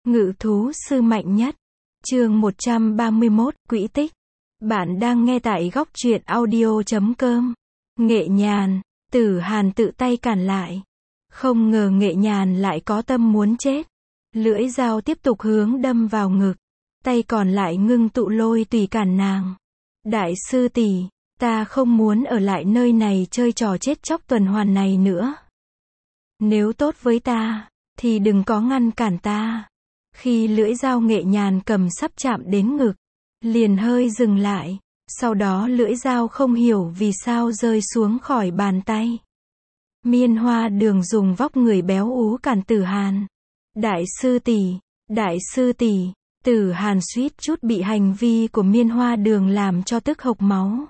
Ngự thú sư mạnh nhất. Chương 131, Quỹ tích. Bạn đang nghe tại góc truyện audio.com. Nghệ Nhàn, Tử Hàn tự tay cản lại. Không ngờ Nghệ Nhàn lại có tâm muốn chết. Lưỡi dao tiếp tục hướng đâm vào ngực. Tay còn lại ngưng tụ lôi tùy cản nàng. Đại sư tỷ, ta không muốn ở lại nơi này chơi trò chết chóc tuần hoàn này nữa. Nếu tốt với ta, thì đừng có ngăn cản ta. Khi lưỡi dao Nghệ Nhàn cầm sắp chạm đến ngực, liền hơi dừng lại, sau đó lưỡi dao không hiểu vì sao rơi xuống khỏi bàn tay. Miên Hoa Đường dùng vóc người béo ú cản Tử Hàn. Đại sư tỷ, Tử Hàn suýt chút bị hành vi của Miên Hoa Đường làm cho tức hộc máu.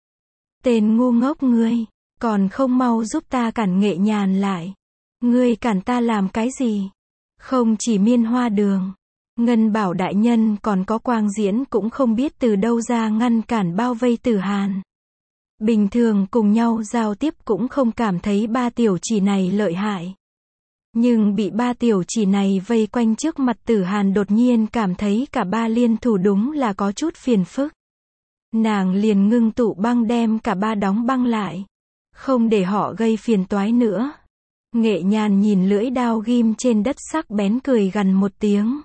Tên ngu ngốc ngươi, còn không mau giúp ta cản Nghệ Nhàn lại. Ngươi cản ta làm cái gì? Không chỉ Miên Hoa Đường, Ngân Bảo đại nhân còn có Quang Diễn cũng không biết từ đâu ra ngăn cản bao vây Tử Hàn. Bình thường cùng nhau giao tiếp cũng không cảm thấy ba tiểu chỉ này lợi hại. Nhưng bị ba tiểu chỉ này vây quanh trước mặt Tử Hàn đột nhiên cảm thấy cả ba liên thủ đúng là có chút phiền phức. Nàng liền ngưng tụ băng đem cả ba đóng băng lại. Không để họ gây phiền toái nữa. Nghệ Nhàn nhìn lưỡi đao ghim trên đất sắc bén cười gằn một tiếng.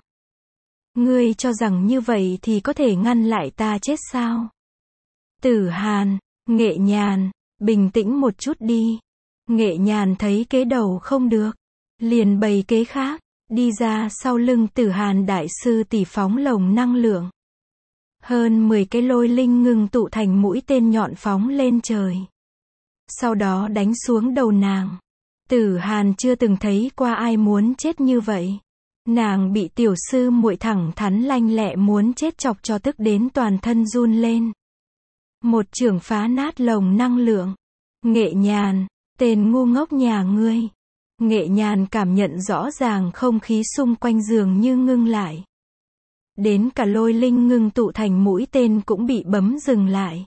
Ngươi cho rằng như vậy thì có thể ngăn lại ta chết sao? Tử Hàn, Nghệ Nhàn, bình tĩnh một chút đi. Nghệ Nhàn thấy kế đầu không được, liền bày kế khác, đi ra sau lưng Tử Hàn đại sư tỷ phóng lồng năng lượng. Hơn 10 cái lôi linh ngưng tụ thành mũi tên nhọn phóng lên trời. Sau đó đánh xuống đầu nàng. Tử Hàn chưa từng thấy qua ai muốn chết như vậy. Nàng bị tiểu sư muội thẳng thắn lanh lẹ muốn chết chọc cho tức đến toàn thân run lên. Một chưởng phá nát lồng năng lượng. Nghệ Nhàn, tên ngu ngốc nhà ngươi. Nghệ Nhàn cảm nhận rõ ràng không khí xung quanh giường như ngưng lại. Đến cả lôi linh ngưng tụ thành mũi tên cũng bị bấm dừng lại.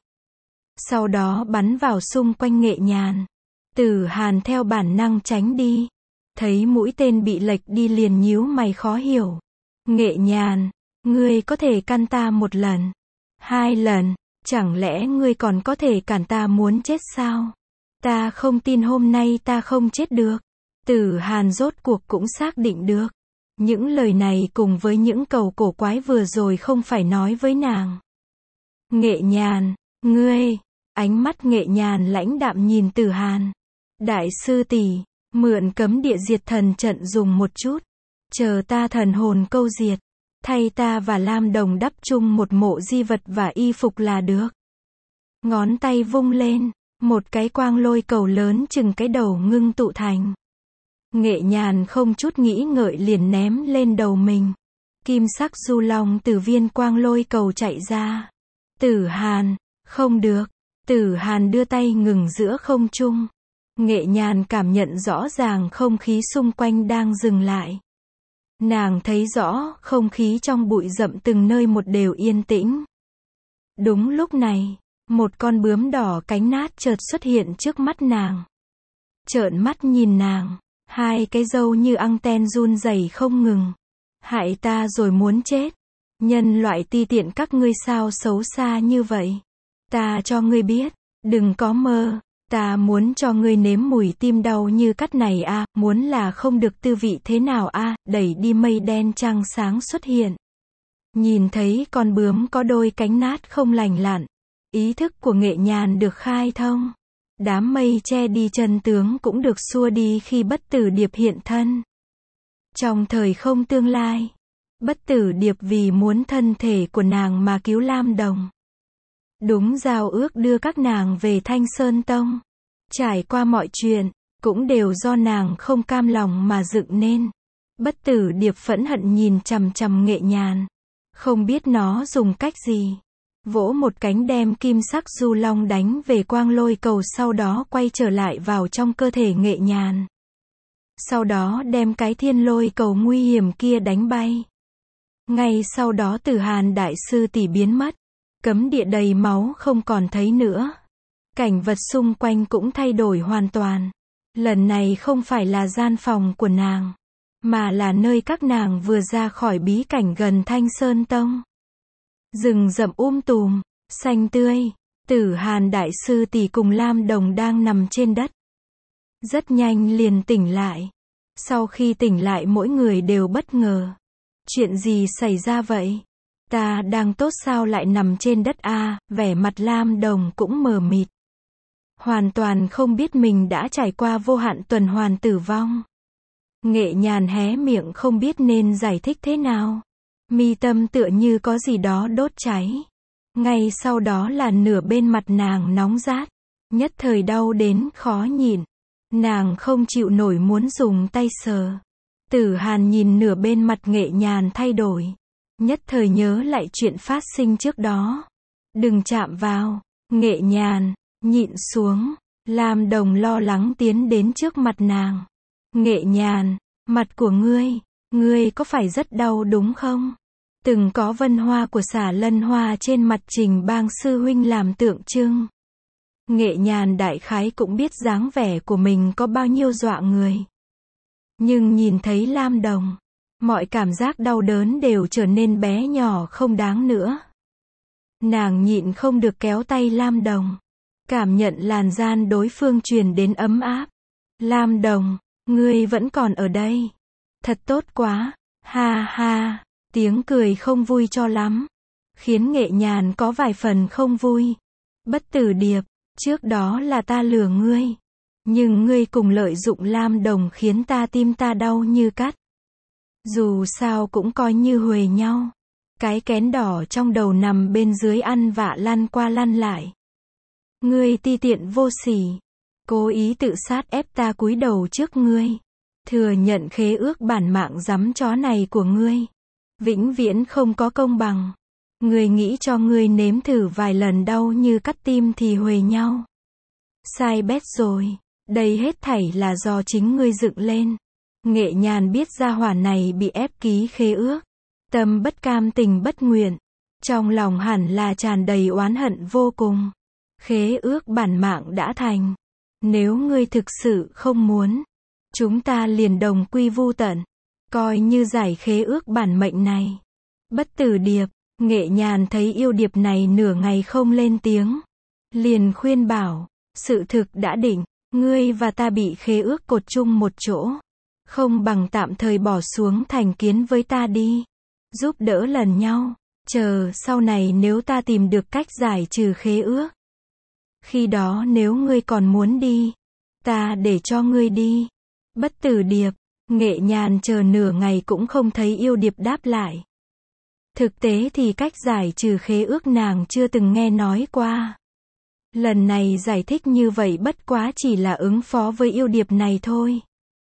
Sau đó bắn vào xung quanh Nghệ Nhàn. Tử Hàn theo bản năng tránh đi. Thấy mũi tên bị lệch đi liền nhíu mày khó hiểu. Nghệ Nhàn, ngươi có thể căn ta một lần, 2 lần, chẳng lẽ ngươi còn có thể cản ta muốn chết sao? Ta không tin hôm nay ta không chết được. Tử Hàn rốt cuộc cũng xác định được. Những lời này cùng với những câu cổ quái vừa rồi không phải nói với nàng. Nghệ Nhàn, ngươi, ánh mắt Nghệ Nhàn lãnh đạm nhìn Tử Hàn. Đại sư tỷ, mượn cấm địa diệt thần trận dùng một chút. Chờ ta thần hồn câu diệt, thay ta và Lam Đồng đắp chung một mộ di vật và y phục là được. Ngón tay vung lên, một cái quang lôi cầu lớn chừng cái đầu ngưng tụ thành. Nghệ Nhàn không chút nghĩ ngợi liền ném lên đầu mình. Kim sắc du long từ viên quang lôi cầu chạy ra. Tử Hàn, không được. Tử Hàn đưa tay ngừng giữa không trung. Nghệ Nhàn cảm nhận rõ ràng không khí xung quanh đang dừng lại. Nàng thấy rõ không khí trong bụi rậm từng nơi một đều yên tĩnh. Đúng lúc này, một con bướm đỏ cánh nát chợt xuất hiện trước mắt nàng. Trợn mắt nhìn nàng, hai cái râu như anten run rẩy không ngừng. Hại ta rồi muốn chết. Nhân loại ti tiện các ngươi sao xấu xa như vậy. Ta cho ngươi biết, đừng có mơ. Ta muốn cho ngươi nếm mùi tim đau như cắt này a, muốn là không được tư vị thế nào a. Đẩy đi mây đen trăng sáng xuất hiện. Nhìn thấy con bướm có đôi cánh nát không lành lặn, ý thức của Nghệ Nhàn được khai thông. Đám mây che đi chân tướng cũng được xua đi khi Bất Tử Điệp hiện thân. Trong thời không tương lai, Bất Tử Điệp vì muốn thân thể của nàng mà cứu Lam Đồng. Đúng giao ước đưa các nàng về Thanh Sơn Tông. Trải qua mọi chuyện, cũng đều do nàng không cam lòng mà dựng nên. Bất Tử Điệp phẫn hận nhìn chằm chằm Nghệ Nhàn. Không biết nó dùng cách gì. Vỗ một cánh đem kim sắc du long đánh về quang lôi cầu, sau đó quay trở lại vào trong cơ thể Nghệ Nhàn. Sau đó đem cái thiên lôi cầu nguy hiểm kia đánh bay. Ngay sau đó Tử Hàn đại sư tỷ biến mất. Cấm địa đầy máu không còn thấy nữa. Cảnh vật xung quanh cũng thay đổi hoàn toàn. Lần này không phải là gian phòng của nàng, mà là nơi các nàng vừa ra khỏi bí cảnh gần Thanh Sơn Tông. Rừng rậm tùm, xanh tươi, Tử Hàn đại sư tỷ cùng Lam Đồng đang nằm trên đất. Rất nhanh liền tỉnh lại. Sau khi tỉnh lại mỗi người đều bất ngờ. Chuyện gì xảy ra vậy? Ta đang tốt sao lại nằm trên đất a? Vẻ mặt Lam Đồng cũng mờ mịt. Hoàn toàn không biết mình đã trải qua vô hạn tuần hoàn tử vong. Nghệ Nhàn hé miệng không biết nên giải thích thế nào. Mi tâm tựa như có gì đó đốt cháy. Ngay sau đó là nửa bên mặt nàng nóng rát. Nhất thời đau đến khó nhịn. Nàng không chịu nổi muốn dùng tay sờ. Tử Hàn nhìn nửa bên mặt Nghệ Nhàn thay đổi. Nhất thời nhớ lại chuyện phát sinh trước đó. Đừng chạm vào. Nghệ Nhàn nhịn xuống. Lam Đồng lo lắng tiến đến trước mặt nàng. Nghệ Nhàn, mặt của ngươi có phải rất đau đúng không? Từng có vân hoa của xả lân hoa trên mặt Trình Bang sư huynh làm tượng trưng. Nghệ Nhàn đại khái cũng biết dáng vẻ của mình có bao nhiêu dọa người. Nhưng nhìn thấy Lam Đồng, mọi cảm giác đau đớn đều trở nên bé nhỏ không đáng nữa. Nàng nhịn không được kéo tay Lam Đồng. Cảm nhận làn gian đối phương truyền đến ấm áp. Lam Đồng, ngươi vẫn còn ở đây. Thật tốt quá. Ha ha. Tiếng cười không vui cho lắm. Khiến Nghệ Nhàn có vài phần không vui. Bất Tử Điệp, trước đó là ta lừa ngươi. Nhưng ngươi cùng lợi dụng Lam Đồng khiến tim ta đau như cắt. Dù sao cũng coi như huề nhau. Cái kén đỏ trong đầu nằm bên dưới ăn vạ lăn qua lăn lại. Ngươi ti tiện vô sỉ. Cố ý tự sát ép ta cúi đầu trước ngươi. Thừa nhận khế ước bản mạng giắm chó này của ngươi. Vĩnh viễn không có công bằng. Ngươi nghĩ cho ngươi nếm thử vài lần đau như cắt tim thì huề nhau. Sai bét rồi. Đây hết thảy là do chính ngươi dựng lên. Nghệ Nhàn biết gia hỏa này bị ép ký khế ước. Tâm bất cam tình bất nguyện. Trong lòng hẳn là tràn đầy oán hận vô cùng. Khế ước bản mạng đã thành. Nếu ngươi thực sự không muốn, chúng ta liền đồng quy vu tận. Coi như giải khế ước bản mệnh này. Bất Tử Điệp, Nghệ Nhàn thấy yêu điệp này nửa ngày không lên tiếng. Liền khuyên bảo, sự thực đã định, ngươi và ta bị khế ước cột chung một chỗ. Không bằng tạm thời bỏ xuống thành kiến với ta đi. Giúp đỡ lần nhau. Chờ sau này nếu ta tìm được cách giải trừ khế ước. Khi đó nếu ngươi còn muốn đi, ta để cho ngươi đi. Bất Tử Điệp, Nghệ Nhàn chờ nửa ngày cũng không thấy yêu điệp đáp lại. Thực tế thì cách giải trừ khế ước nàng chưa từng nghe nói qua. Lần này giải thích như vậy bất quá chỉ là ứng phó với yêu điệp này thôi.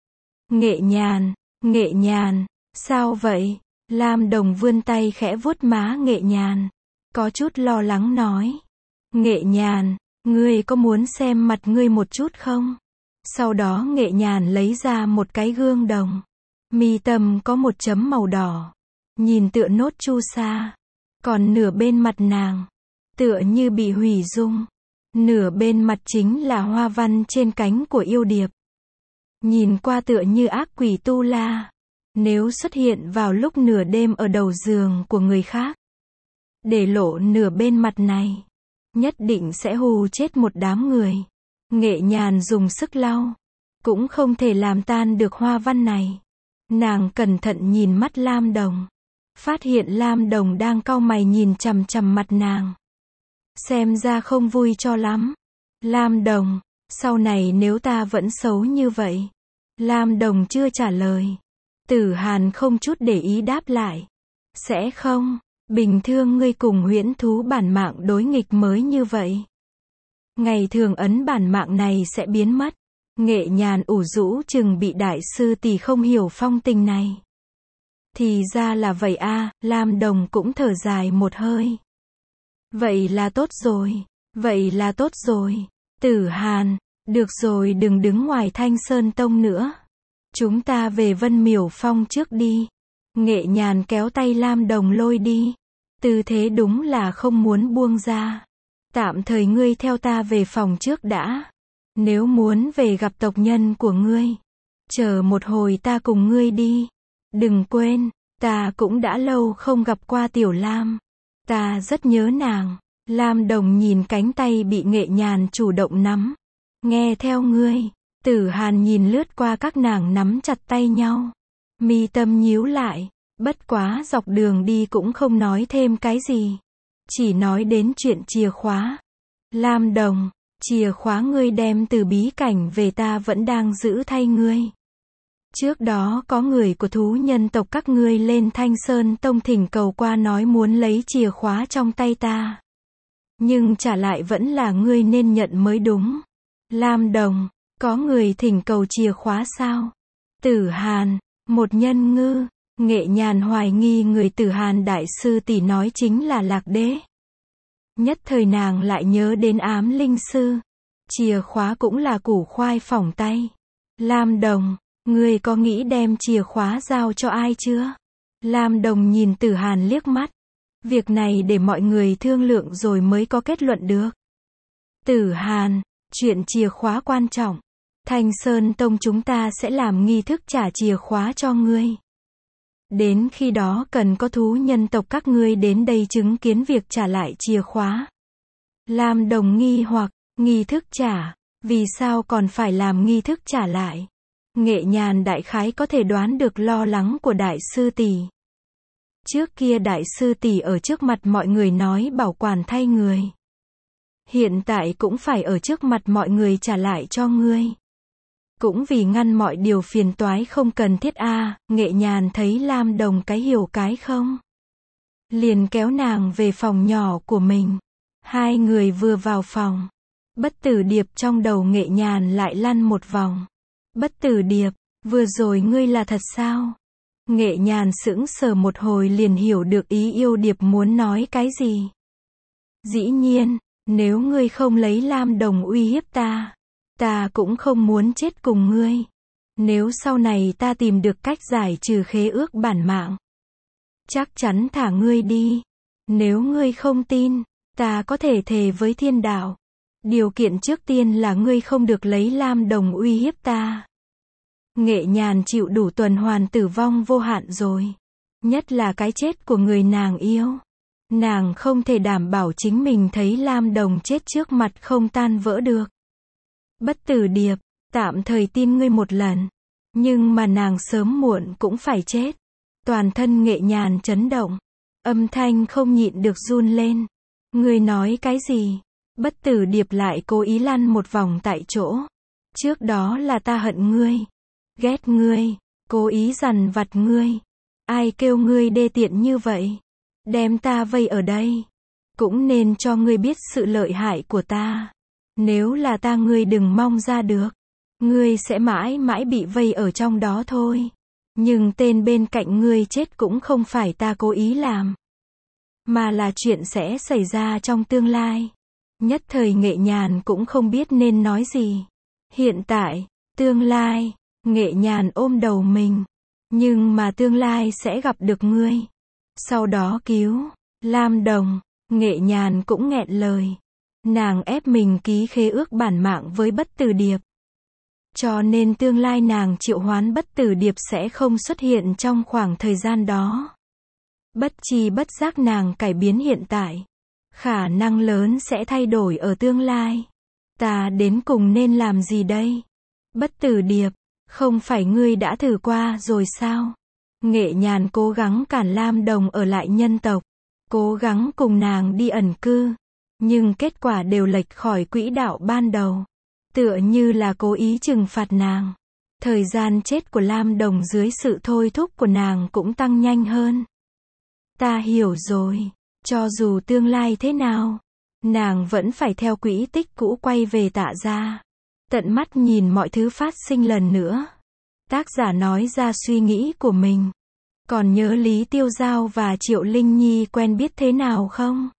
Nghệ Nhàn, sao vậy? Lam Đồng vươn tay khẽ vuốt má Nghệ Nhàn. Có chút lo lắng nói. Nghệ Nhàn, ngươi có muốn xem mặt ngươi một chút không? Sau đó Nghệ Nhàn lấy ra một cái gương đồng. Mi tâm có một chấm màu đỏ. Nhìn tựa nốt chu sa. Còn nửa bên mặt nàng, tựa như bị hủy dung. Nửa bên mặt chính là hoa văn trên cánh của yêu điệp. Nhìn qua tựa như ác quỷ tu la. Nếu xuất hiện vào lúc nửa đêm ở đầu giường của người khác, để lộ nửa bên mặt này, nhất định sẽ hù chết một đám người. Nghệ Nhàn dùng sức lau, cũng không thể làm tan được hoa văn này. Nàng cẩn thận nhìn mắt Lam Đồng, phát hiện Lam Đồng đang cau mày nhìn chằm chằm mặt nàng. Xem ra không vui cho lắm. Lam Đồng, sau này nếu ta vẫn xấu như vậy. Lam Đồng chưa trả lời. Tử Hàn không chút để ý đáp lại. Sẽ không, bình thường ngươi cùng huyễn thú bản mạng đối nghịch mới như vậy. Ngày thường ấn bản mạng này sẽ biến mất. Nghệ Nhàn ủ rũ chừng bị đại sư tỷ không hiểu phong tình này. Thì ra là vậy a. Lam Đồng cũng thở dài một hơi. Vậy là tốt rồi. Tử Hàn, được rồi đừng đứng ngoài Thanh Sơn Tông nữa. Chúng ta về Vân Miểu Phong trước đi. Nghệ Nhàn kéo tay Lam Đồng lôi đi. Tư thế đúng là không muốn buông ra. Tạm thời ngươi theo ta về phòng trước đã. Nếu muốn về gặp tộc nhân của ngươi, chờ một hồi ta cùng ngươi đi. Đừng quên, ta cũng đã lâu không gặp qua Tiểu Lam. Ta rất nhớ nàng. Lam Đồng nhìn cánh tay bị Nghệ Nhàn chủ động nắm. Nghe theo ngươi. Tử Hàn nhìn lướt qua các nàng nắm chặt tay nhau. Mi tâm nhíu lại. Bất quá dọc đường đi cũng không nói thêm cái gì. Chỉ nói đến chuyện chìa khóa. Lam Đồng, chìa khóa ngươi đem từ bí cảnh về ta vẫn đang giữ thay ngươi. Trước đó có người của thú nhân tộc các ngươi lên Thanh Sơn Tông thỉnh cầu qua nói muốn lấy chìa khóa trong tay ta. Nhưng trả lại vẫn là ngươi nên nhận mới đúng. Lam Đồng, có người thỉnh cầu chìa khóa sao? Tử Hàn, một nhân ngư. Nghệ Nhàn hoài nghi người Tử Hàn đại sư tỷ nói chính là Lạc Đế. Nhất thời nàng lại nhớ đến Ám Linh Sư. Chìa khóa cũng là củ khoai phỏng tay. Lam Đồng, ngươi có nghĩ đem chìa khóa giao cho ai chưa? Lam Đồng nhìn Tử Hàn liếc mắt. Việc này để mọi người thương lượng rồi mới có kết luận được. Tử Hàn, chuyện chìa khóa quan trọng. Thanh Sơn Tông chúng ta sẽ làm nghi thức trả chìa khóa cho ngươi. Đến khi đó cần có thú nhân tộc các ngươi đến đây chứng kiến việc trả lại chìa khóa. Lam Đồng nghi hoặc, nghi thức trả, vì sao còn phải làm nghi thức trả lại? Nghệ Nhàn đại khái có thể đoán được lo lắng của đại sư tỷ. Trước kia đại sư tỷ ở trước mặt mọi người nói bảo quản thay người. Hiện tại cũng phải ở trước mặt mọi người trả lại cho ngươi. Cũng vì ngăn mọi điều phiền toái không cần thiết Nghệ Nhàn thấy Lam Đồng cái hiểu cái không. Liền kéo nàng về phòng nhỏ của mình. Hai người vừa vào phòng. Bất Tử Điệp trong đầu Nghệ Nhàn lại lăn một vòng. Bất Tử Điệp, vừa rồi ngươi là thật sao? Nghệ Nhàn sững sờ một hồi liền hiểu được ý yêu Điệp muốn nói cái gì. Dĩ nhiên, nếu ngươi không lấy Lam Đồng uy hiếp ta, ta cũng không muốn chết cùng ngươi. Nếu sau này ta tìm được cách giải trừ khế ước bản mạng, chắc chắn thả ngươi đi. Nếu ngươi không tin, ta có thể thề với thiên đạo. Điều kiện trước tiên là ngươi không được lấy Lam Đồng uy hiếp ta. Nghệ Nhàn chịu đủ tuần hoàn tử vong vô hạn rồi. Nhất là cái chết của người nàng yêu. Nàng không thể đảm bảo chính mình thấy Lam Đồng chết trước mặt không tan vỡ được. Bất Tử Điệp, tạm thời tin ngươi một lần. Nhưng mà nàng sớm muộn cũng phải chết. Toàn thân Nghệ Nhàn chấn động. Âm thanh không nhịn được run lên. Ngươi nói cái gì? Bất Tử Điệp lại cố ý lăn một vòng tại chỗ. Trước đó là ta hận ngươi. Ghét ngươi. Cố ý dằn vặt ngươi. Ai kêu ngươi đê tiện như vậy? Đem ta vây ở đây. Cũng nên cho ngươi biết sự lợi hại của ta. Nếu là ta ngươi đừng mong ra được. Ngươi sẽ mãi mãi bị vây ở trong đó thôi. Nhưng tên bên cạnh ngươi chết cũng không phải ta cố ý làm. Mà là chuyện sẽ xảy ra trong tương lai. Nhất thời Nghệ Nhàn cũng không biết nên nói gì. Hiện tại, tương lai, Nghệ Nhàn ôm đầu mình. Nhưng mà tương lai sẽ gặp được ngươi. Sau đó cứu Lam Đồng. Nghệ Nhàn cũng nghẹn lời. Nàng ép mình ký khế ước bản mạng với Bất Tử Điệp. Cho nên tương lai nàng triệu hoán Bất Tử Điệp sẽ không xuất hiện trong khoảng thời gian đó. Bất chi bất giác nàng cải biến hiện tại. Khả năng lớn sẽ thay đổi ở tương lai. Ta đến cùng nên làm gì đây? Bất Tử Điệp, không phải ngươi đã thử qua rồi sao? Nghệ Nhàn cố gắng cản Lam Đồng ở lại nhân tộc. Cố gắng cùng nàng đi ẩn cư. Nhưng kết quả đều lệch khỏi quỹ đạo ban đầu. Tựa như là cố ý trừng phạt nàng. Thời gian chết của Lam Đồng dưới sự thôi thúc của nàng cũng tăng nhanh hơn. Ta hiểu rồi. Cho dù tương lai thế nào, nàng vẫn phải theo quỹ tích cũ quay về Tạ gia. Tận mắt nhìn mọi thứ phát sinh lần nữa. Tác giả nói ra suy nghĩ của mình. Còn nhớ Lý Tiêu Giao và Triệu Linh Nhi quen biết thế nào không?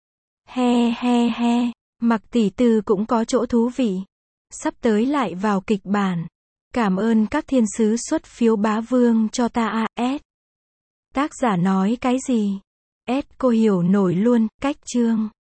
He he he, Mặc tỷ tư cũng có chỗ thú vị. Sắp tới lại vào kịch bản. Cảm ơn các thiên sứ xuất phiếu bá vương cho ta S. Tác giả nói cái gì? S cô hiểu nổi luôn, cách chương.